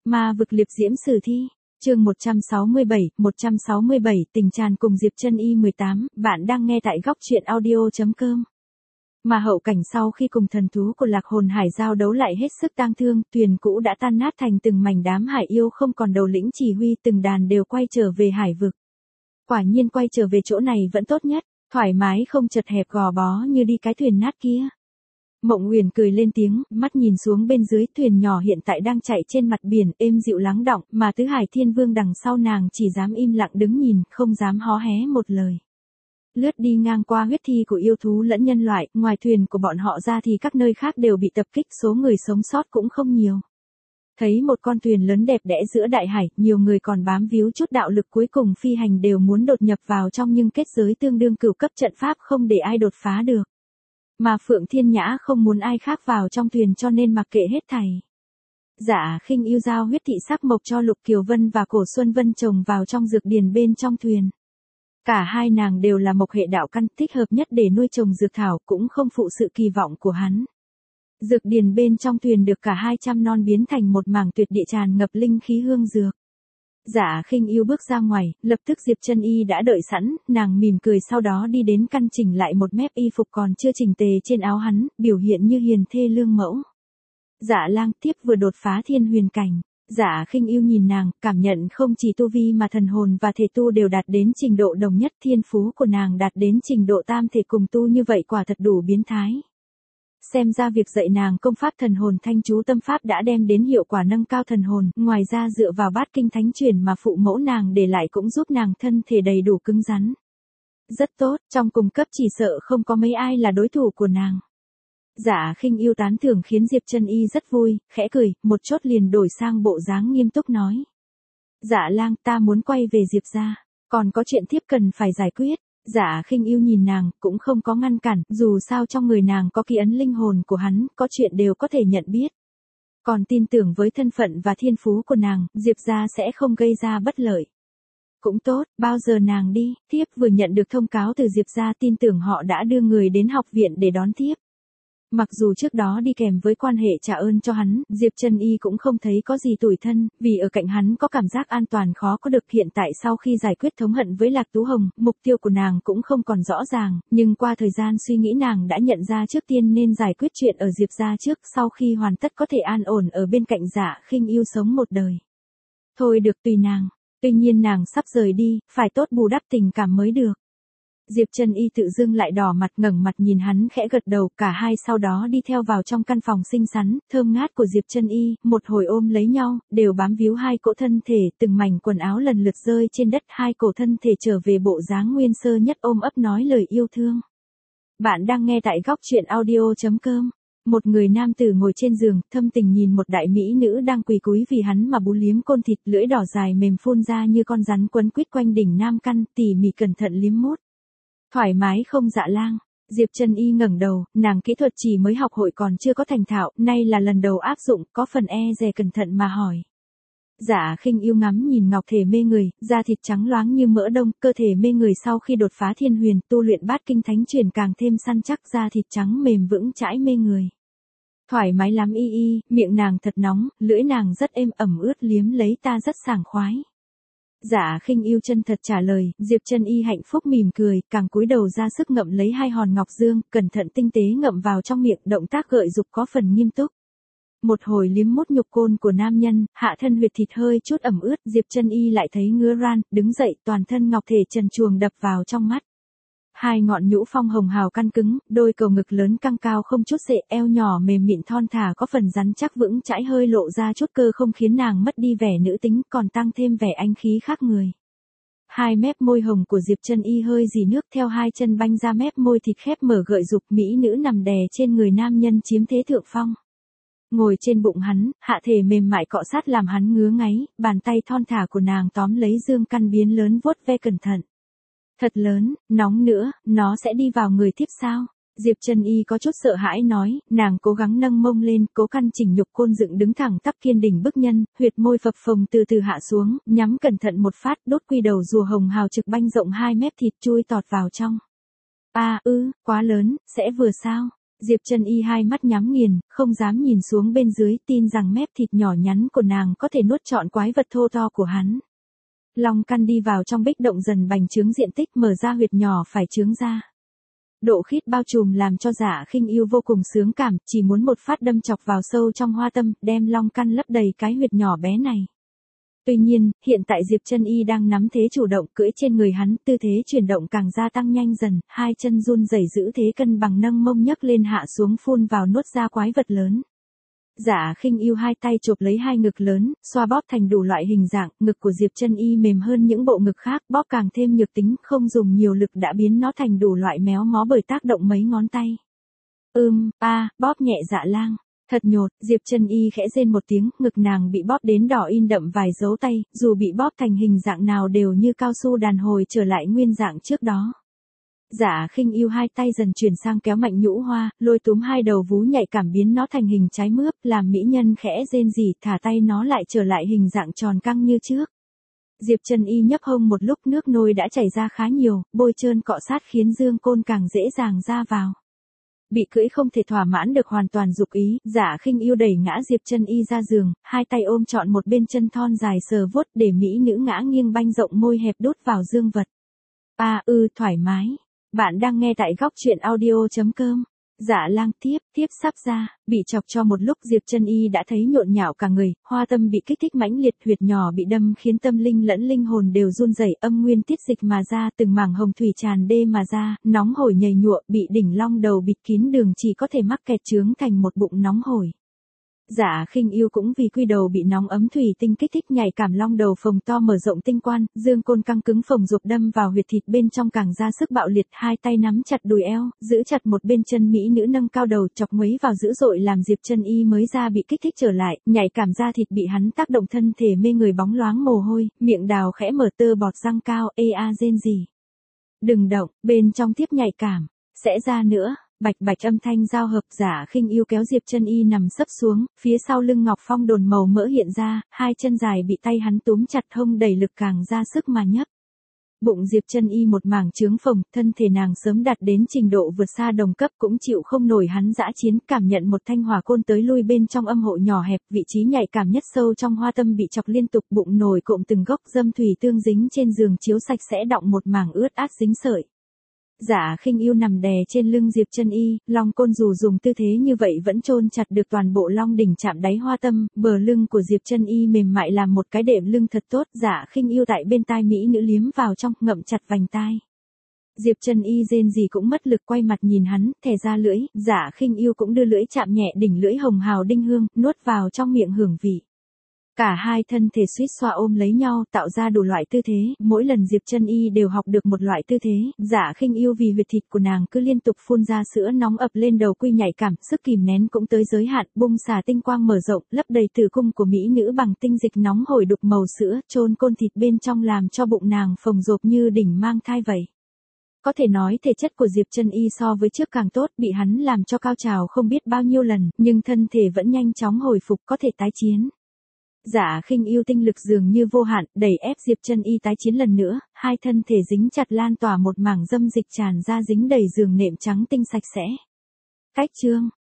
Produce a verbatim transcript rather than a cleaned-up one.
Ma vực liệp diễm sử thi, chương một trăm sáu mươi bảy, một trăm sáu mươi bảy tình tràn cùng Diệp Chân Y mười tám, bạn đang nghe tại góc truyện audio.com. Mà hậu cảnh sau khi cùng thần thú của Lạc Hồn Hải giao đấu lại hết sức tang thương, thuyền cũ đã tan nát thành từng mảnh, đám hải yêu không còn đầu lĩnh chỉ huy, từng đàn đều quay trở về hải vực. Quả nhiên quay trở về chỗ này vẫn tốt nhất, thoải mái không chật hẹp gò bó như đi cái thuyền nát kia. Mộng Uyển cười lên tiếng, mắt nhìn xuống bên dưới, thuyền nhỏ hiện tại đang chạy trên mặt biển, êm dịu lắng đọng, mà Tứ Hải Thiên Vương đằng sau nàng chỉ dám im lặng đứng nhìn, không dám hó hé một lời. Lướt đi ngang qua huyết thi của yêu thú lẫn nhân loại, ngoài thuyền của bọn họ ra thì các nơi khác đều bị tập kích, số người sống sót cũng không nhiều. Thấy một con thuyền lớn đẹp đẽ giữa đại hải, nhiều người còn bám víu chút đạo lực cuối cùng phi hành đều muốn đột nhập vào trong, nhưng kết giới tương đương cửu cấp trận pháp không để ai đột phá được. Mà Phượng Thiên Nhã không muốn ai khác vào trong thuyền cho nên mặc kệ hết thảy. Dạ Khinh yêu giao huyết thị sắc mộc cho Lục Kiều Vân và Cổ Xuân Vân trồng vào trong dược điền bên trong thuyền. Cả hai nàng đều là mộc hệ đạo căn, thích hợp nhất để nuôi trồng dược thảo, cũng không phụ sự kỳ vọng của hắn. Dược điền bên trong thuyền được cả hai trăm non biến thành một mảng tuyệt địa tràn ngập linh khí hương dược. Dạ Khinh yêu bước ra ngoài, lập tức Diệp Chân Y đã đợi sẵn, nàng mỉm cười sau đó đi đến căn chỉnh lại một mép y phục còn chưa chỉnh tề trên áo hắn, biểu hiện như hiền thê lương mẫu. Dạ lang tiếp vừa đột phá thiên huyền cảnh. Dạ Khinh yêu nhìn nàng, cảm nhận không chỉ tu vi mà thần hồn và thể tu đều đạt đến trình độ đồng nhất, thiên phú của nàng đạt đến trình độ tam thể cùng tu như vậy quả thật đủ biến thái. Xem ra việc dạy nàng công pháp thần hồn thanh chú tâm pháp đã đem đến hiệu quả nâng cao thần hồn, ngoài ra dựa vào bát kinh thánh truyền mà phụ mẫu nàng để lại cũng giúp nàng thân thể đầy đủ cứng rắn. Rất tốt, trong cùng cấp chỉ sợ không có mấy ai là đối thủ của nàng. Dạ Khinh yêu tán thưởng khiến Diệp Chân Y rất vui, khẽ cười, một chốt liền đổi sang bộ dáng nghiêm túc nói. Dạ lang, ta muốn quay về Diệp gia, còn có chuyện thiếp cần phải giải quyết. Dạ Khinh yêu nhìn nàng, cũng không có ngăn cản, dù sao trong người nàng có ký ấn linh hồn của hắn, có chuyện đều có thể nhận biết. Còn tin tưởng với thân phận và thiên phú của nàng, Diệp gia sẽ không gây ra bất lợi. Cũng tốt, bao giờ nàng đi, thiếp vừa nhận được thông cáo từ Diệp gia, tin tưởng họ đã đưa người đến học viện để đón thiếp. Mặc dù trước đó đi kèm với quan hệ trả ơn cho hắn, Diệp Chân Y cũng không thấy có gì tủi thân, vì ở cạnh hắn có cảm giác an toàn khó có được. Hiện tại sau khi giải quyết thống hận với Lạc Tú Hồng, mục tiêu của nàng cũng không còn rõ ràng, nhưng qua thời gian suy nghĩ nàng đã nhận ra trước tiên nên giải quyết chuyện ở Diệp gia trước, sau khi hoàn tất có thể an ổn ở bên cạnh Dạ Khinh yêu sống một đời. Thôi được tùy nàng, tuy nhiên nàng sắp rời đi, phải tốt bù đắp tình cảm mới được. Diệp Chân Y tự dưng lại đỏ mặt, ngẩng mặt nhìn hắn khẽ gật đầu, cả hai sau đó đi theo vào trong căn phòng xinh xắn, thơm ngát của Diệp Chân Y, một hồi ôm lấy nhau, đều bám víu hai cỗ thân thể, từng mảnh quần áo lần lượt rơi trên đất, hai cổ thân thể trở về bộ dáng nguyên sơ nhất, ôm ấp nói lời yêu thương. Bạn đang nghe tại góc truyện audio.com. Một người nam tử ngồi trên giường, thâm tình nhìn một đại mỹ nữ đang quỳ cúi vì hắn mà bú liếm côn thịt, lưỡi đỏ dài mềm phun ra như con rắn quấn quýt quanh đỉnh nam căn, tỉ mỉ cẩn thận liếm mút. Thoải mái không Dạ lang? Diệp Chân Y ngẩng đầu, nàng kỹ thuật chỉ mới học hội còn chưa có thành thạo, nay là lần đầu áp dụng, có phần e dè cẩn thận mà hỏi. Dạ Khinh yêu ngắm nhìn ngọc thể mê người, da thịt trắng loáng như mỡ đông, cơ thể mê người sau khi đột phá thiên huyền, tu luyện bát kinh thánh truyền càng thêm săn chắc, da thịt trắng mềm vững chãi mê người. Thoải mái lắm y y, miệng nàng thật nóng, lưỡi nàng rất êm ẩm ướt, liếm lấy ta rất sảng khoái. Dạ Khinh yêu chân thật trả lời, Diệp Chân Y hạnh phúc mỉm cười, càng cúi đầu ra sức ngậm lấy hai hòn ngọc dương, cẩn thận tinh tế ngậm vào trong miệng, động tác gợi dục có phần nghiêm túc. Một hồi liếm mút nhục côn của nam nhân, hạ thân huyệt thịt hơi chút ẩm ướt, Diệp Chân Y lại thấy ngứa ran, đứng dậy, toàn thân ngọc thể trần truồng đập vào trong mắt. Hai ngọn nhũ phong hồng hào căn cứng, đôi cầu ngực lớn căng cao không chút sệ, eo nhỏ mềm mịn thon thả có phần rắn chắc vững chãi, hơi lộ ra chút cơ không khiến nàng mất đi vẻ nữ tính, còn tăng thêm vẻ anh khí khác người. Hai mép môi hồng của Diệp Chân Y hơi rỉ nước, theo hai chân banh ra mép môi thịt khép mở gợi dục, mỹ nữ nằm đè trên người nam nhân chiếm thế thượng phong. Ngồi trên bụng hắn, hạ thể mềm mại cọ sát làm hắn ngứa ngáy, bàn tay thon thả của nàng tóm lấy dương căn biến lớn vuốt ve cẩn thận. Thật lớn, nóng nữa, nó sẽ đi vào người thiếp sao? Diệp Chân Y có chút sợ hãi nói, nàng cố gắng nâng mông lên, cố căn chỉnh nhục côn dựng đứng thẳng tắp kiên đỉnh bức nhân, huyệt môi phập phồng từ từ hạ xuống, nhắm cẩn thận một phát, đốt quy đầu rùa hồng hào trực banh rộng hai mét thịt chui tọt vào trong. A ư, quá lớn, sẽ vừa sao? Diệp Trân Y hai mắt nhắm nghiền, không dám nhìn xuống bên dưới, tin rằng mép thịt nhỏ nhắn của nàng có thể nuốt trọn quái vật thô to của hắn. Long căn đi vào trong bích động dần bành trướng diện tích, mở ra huyệt nhỏ phải trướng ra. Độ khít bao trùm làm cho Dạ Khinh Yêu vô cùng sướng cảm, chỉ muốn một phát đâm chọc vào sâu trong hoa tâm, đem long căn lấp đầy cái huyệt nhỏ bé này. Tuy nhiên, hiện tại Diệp Trân Y đang nắm thế chủ động cưỡi trên người hắn, tư thế chuyển động càng gia tăng nhanh dần, hai chân run rẩy giữ thế cân bằng nâng mông nhấc lên hạ xuống phun vào nuốt ra quái vật lớn. Dạ Khinh Yêu hai tay chộp lấy hai ngực lớn, xoa bóp thành đủ loại hình dạng, ngực của Diệp Trân Y mềm hơn những bộ ngực khác, bóp càng thêm nhược tính, không dùng nhiều lực đã biến nó thành đủ loại méo mó bởi tác động mấy ngón tay. Ưm, a, bóp nhẹ Dạ Lang. Thật nhột, Diệp Trân Y khẽ rên một tiếng, ngực nàng bị bóp đến đỏ in đậm vài dấu tay, dù bị bóp thành hình dạng nào đều như cao su đàn hồi trở lại nguyên dạng trước đó. Dạ Khinh Yêu hai tay dần chuyển sang kéo mạnh nhũ hoa, lôi túm hai đầu vú nhạy cảm biến nó thành hình trái mướp, làm mỹ nhân khẽ rên rỉ, thả tay nó lại trở lại hình dạng tròn căng như trước. Diệp Trân Y nhấp hông một lúc, nước nôi đã chảy ra khá nhiều, bôi trơn cọ sát khiến dương côn càng dễ dàng ra vào. Bị cưỡi không thể thỏa mãn được hoàn toàn dục ý, Dạ Khinh Yêu đẩy ngã Diệp Trân Y ra giường, hai tay ôm trọn một bên chân thon dài sờ vuốt để mỹ nữ ngã nghiêng banh rộng môi hẹp đút vào dương vật. A à, ư, thoải mái. Bạn đang nghe tại góc truyện audio chấm com. Dạ Lang tiếp, tiếp sắp ra, bị chọc cho một lúc Diệp Trân Y đã thấy nhộn nhạo cả người, hoa tâm bị kích thích mãnh liệt, huyệt nhỏ bị đâm khiến tâm linh lẫn linh hồn đều run rẩy, âm nguyên tiết dịch mà ra, từng mảng hồng thủy tràn đê mà ra, nóng hổi nhầy nhụa, bị đỉnh long đầu bịt kín đường, chỉ có thể mắc kẹt trướng thành một bụng nóng hổi. Dạ Khinh Yêu cũng vì quy đầu bị nóng ấm thủy tinh kích thích nhạy cảm, long đầu phồng to mở rộng tinh quan, dương côn căng cứng phồng rộp đâm vào huyệt thịt bên trong càng ra sức bạo liệt, hai tay nắm chặt đùi eo, giữ chặt một bên chân mỹ nữ nâng cao đầu chọc nguấy vào dữ dội làm Diệp Trân Y mới ra bị kích thích trở lại, nhạy cảm da thịt bị hắn tác động thân thể mê người bóng loáng mồ hôi, miệng đào khẽ mở tơ bọt răng cao, ê a rên rỉ. Đừng động, bên trong tiếp nhạy cảm, sẽ ra nữa. Bạch bạch âm thanh giao hợp. Dạ Khinh Yêu kéo Diệp Trân Y nằm sấp xuống, phía sau lưng ngọc phong đồn màu mỡ hiện ra, hai chân dài bị tay hắn túm chặt, hông đẩy lực càng ra sức mà nhấp. Bụng Diệp Trân Y một mảng trướng phồng, thân thể nàng sớm đạt đến trình độ vượt xa đồng cấp, cũng chịu không nổi hắn dã chiến, cảm nhận một thanh hỏa côn tới lui bên trong âm hộ nhỏ hẹp, vị trí nhạy cảm nhất sâu trong hoa tâm bị chọc liên tục, bụng nổi cộm từng gốc dâm thủy tương dính trên giường chiếu sạch sẽ đọng một mảng ướt át dính sợi. Dạ Khinh Yêu nằm đè trên lưng Diệp Trân Y, long côn dù dùng tư thế như vậy vẫn chôn chặt được toàn bộ long đỉnh chạm đáy hoa tâm, bờ lưng của Diệp Trân Y mềm mại làm một cái đệm lưng thật tốt. Dạ Khinh Yêu tại bên tai mỹ nữ liếm vào trong, ngậm chặt vành tai. Diệp Trân Y rên gì cũng mất lực, quay mặt nhìn hắn, thè ra lưỡi, Dạ Khinh Yêu cũng đưa lưỡi chạm nhẹ đỉnh lưỡi hồng hào đinh hương, nuốt vào trong miệng hưởng vị. Cả hai thân thể suýt xoa ôm lấy nhau, tạo ra đủ loại tư thế, mỗi lần Diệp Trân Y đều học được một loại tư thế. Dạ Khinh Yêu vì huyệt thịt của nàng cứ liên tục phun ra sữa nóng ập lên đầu quy nhạy cảm, sức kìm nén cũng tới giới hạn, bung xả tinh quang mở rộng, lấp đầy tử cung của mỹ nữ bằng tinh dịch nóng hổi đục màu sữa, chôn côn thịt bên trong làm cho bụng nàng phồng rộp như đỉnh mang thai vậy. Có thể nói thể chất của Diệp Trân Y so với trước càng tốt, bị hắn làm cho cao trào không biết bao nhiêu lần, nhưng thân thể vẫn nhanh chóng hồi phục, có thể tái chiến. Dạ Khinh Yêu tinh lực dường như vô hạn, đẩy ép Diệp Trân Y tái chiến lần nữa, hai thân thể dính chặt lan tỏa một mảng dâm dịch tràn ra dính đầy giường nệm trắng tinh sạch sẽ. Cách chương